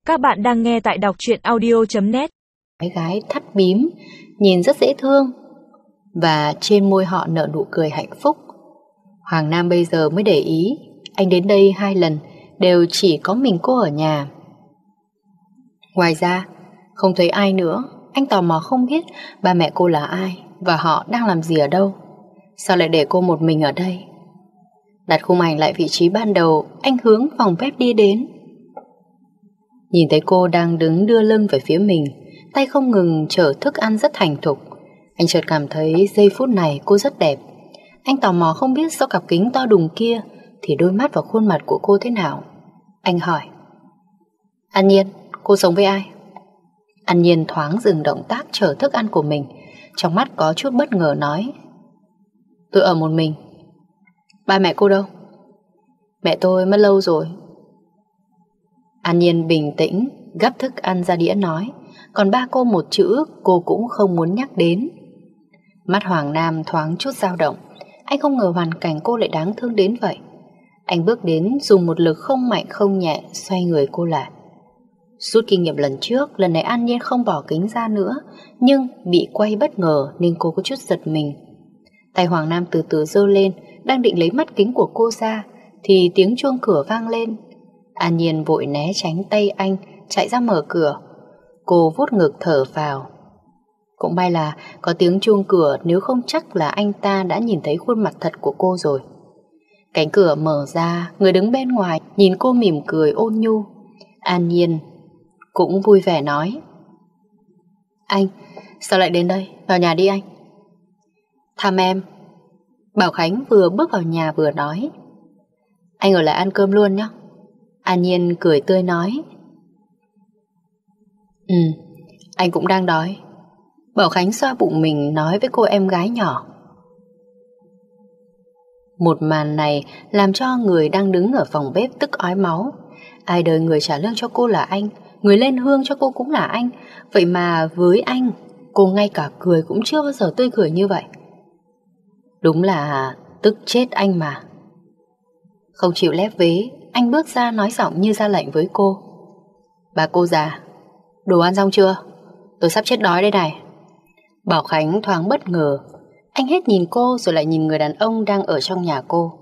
Các bạn đang nghe tại đọc truyện audio.net. Bé gái thắt bím, nhìn rất dễ thương, và trên môi họ nở nụ cười hạnh phúc. Hoàng Nam bây giờ mới để ý, anh đến đây 2 lần, đều chỉ có mình cô ở nhà. Ngoài ra, không thấy ai nữa. Anh tò mò không biết ba mẹ cô là ai và họ đang làm gì ở đâu. Sao lại để cô một mình ở đây? Đặt khung ảnh lại vị trí ban đầu, anh hướng phòng bếp đi đến. Nhìn thấy cô đang đứng đưa lưng về phía mình, tay không ngừng chở thức ăn rất thành thục. Anh chợt cảm thấy giây phút này cô rất đẹp. Anh tò mò không biết sau cặp kính to đùng kia thì đôi mắt và khuôn mặt của cô thế nào. Anh hỏi: An Nhiên, cô sống với ai? An Nhiên thoáng dừng động tác chở thức ăn của mình, trong mắt có chút bất ngờ nói: Tôi ở một mình. Ba mẹ cô đâu? Mẹ tôi mất lâu rồi. An Nhiên bình tĩnh gắp thức ăn ra đĩa nói, còn ba cô một chữ cô cũng không muốn nhắc đến. Mắt Hoàng Nam thoáng chút dao động. Anh không ngờ hoàn cảnh cô lại đáng thương đến vậy. Anh bước đến dùng một lực không mạnh không nhẹ xoay người cô lại. Rút kinh nghiệm lần trước, lần này An Nhiên không bỏ kính ra nữa, nhưng bị quay bất ngờ nên cô có chút giật mình. Tay Hoàng Nam từ từ giơ lên, đang định lấy mắt kính của cô ra thì tiếng chuông cửa vang lên. An Nhiên vội né tránh tay anh, chạy ra mở cửa. Cô vuốt ngực thở phào. Cũng may là có tiếng chuông cửa, nếu không chắc là anh ta đã nhìn thấy khuôn mặt thật của cô rồi. Cánh cửa mở ra, người đứng bên ngoài nhìn cô mỉm cười ôn nhu. An Nhiên cũng vui vẻ nói: Anh, sao lại đến đây? Vào nhà đi anh. Thăm em. Bảo Khánh vừa bước vào nhà vừa nói: Anh ở lại ăn cơm luôn nhé. An Nhiên cười tươi nói: Anh cũng đang đói. Bảo Khánh xoa bụng mình nói với cô em gái nhỏ. Một màn này làm cho người đang đứng ở phòng bếp tức ói máu. Ai đời người trả lương cho cô là anh, người lên hương cho cô cũng là anh. Vậy mà với anh, cô ngay cả cười cũng chưa bao giờ tươi cười như vậy. Đúng là tức chết anh mà. Không chịu lép vế, anh bước ra nói giọng như ra lệnh với cô: Bà cô già, đồ ăn xong chưa? Tôi sắp chết đói đây này. Bảo Khánh thoáng bất ngờ. Anh hết nhìn cô rồi lại nhìn người đàn ông đang ở trong nhà cô.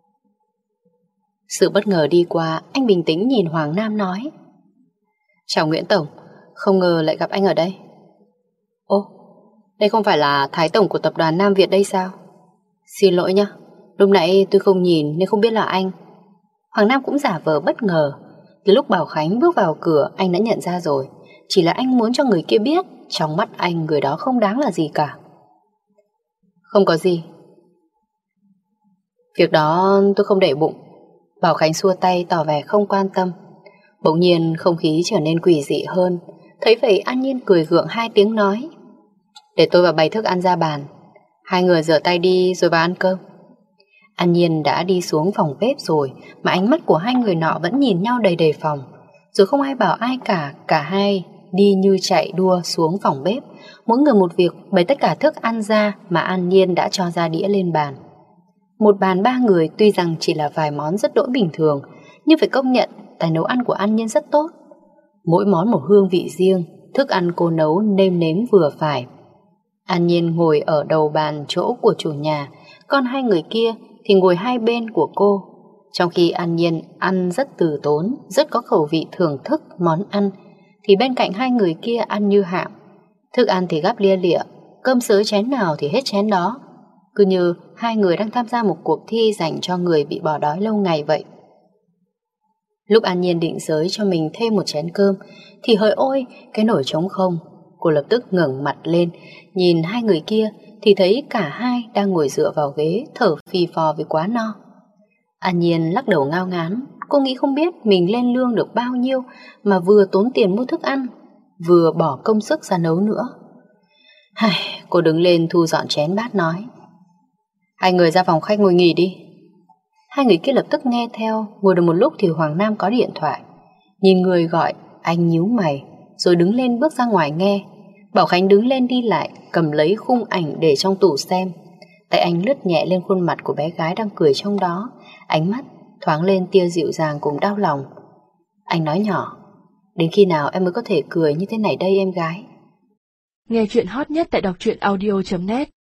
Sự bất ngờ đi qua, anh bình tĩnh nhìn Hoàng Nam nói: Chào Nguyễn Tổng, không ngờ lại gặp anh ở đây. Ô, đây không phải là Thái Tổng của tập đoàn Nam Việt đây sao? Xin lỗi nhá, lúc nãy tôi không nhìn nên không biết là anh. Hoàng Nam cũng giả vờ bất ngờ. Từ lúc Bảo Khánh bước vào cửa, anh đã nhận ra rồi. Chỉ là anh muốn cho người kia biết trong mắt anh người đó không đáng là gì cả. Không có gì. Việc đó tôi không để bụng. Bảo Khánh xua tay tỏ vẻ không quan tâm. Bỗng nhiên không khí trở nên quỷ dị hơn. Thấy vậy An Nhiên cười gượng 2 tiếng nói: Để tôi vào bày thức ăn ra bàn. Hai người rửa tay đi rồi vào ăn cơm. An Nhiên đã đi xuống phòng bếp rồi, mà ánh mắt của hai người nọ vẫn nhìn nhau đầy đề phòng. Rồi không ai bảo ai cả, cả hai đi như chạy đua xuống phòng bếp, mỗi người một việc bày tất cả thức ăn ra mà An Nhiên đã cho ra đĩa lên bàn. Một bàn 3 người tuy rằng chỉ là vài món rất đỗi bình thường, nhưng phải công nhận tài nấu ăn của An Nhiên rất tốt. Mỗi món một hương vị riêng, thức ăn cô nấu nêm nếm vừa phải. An Nhiên ngồi ở đầu bàn chỗ của chủ nhà, còn hai người kia thì ngồi hai bên của cô. Trong khi An Nhiên ăn rất từ tốn, rất có khẩu vị thưởng thức món ăn, thì bên cạnh hai người kia ăn như hạng. Thức ăn thì gắp lia lịa, cơm sới chén nào thì hết chén đó. Cứ như hai người đang tham gia một cuộc thi dành cho người bị bỏ đói lâu ngày vậy. Lúc An Nhiên định xới cho mình thêm một chén cơm thì hỡi ôi, cái nồi trống không. Cô lập tức ngẩng mặt lên, nhìn hai người kia thì thấy cả hai đang ngồi dựa vào ghế, thở phì phò vì quá no. An Nhiên lắc đầu ngao ngán. Cô nghĩ không biết mình lên lương được bao nhiêu mà vừa tốn tiền mua thức ăn, vừa bỏ công sức ra nấu nữa. Cô đứng lên thu dọn chén bát nói: Hai người ra phòng khách ngồi nghỉ đi. Hai người kia lập tức nghe theo. Ngồi được một lúc thì Hoàng Nam có điện thoại. Nhìn người gọi, anh nhíu mày rồi đứng lên bước ra ngoài nghe. Bảo Khánh đứng lên đi lại, cầm lấy khung ảnh để trong tủ xem. Tay anh lướt nhẹ lên khuôn mặt của bé gái đang cười trong đó, ánh mắt thoáng lên tia dịu dàng cùng đau lòng. Anh nói nhỏ: Đến khi nào em mới có thể cười như thế này đây em gái? Nghe chuyện hot nhất tại đọc truyện audio.net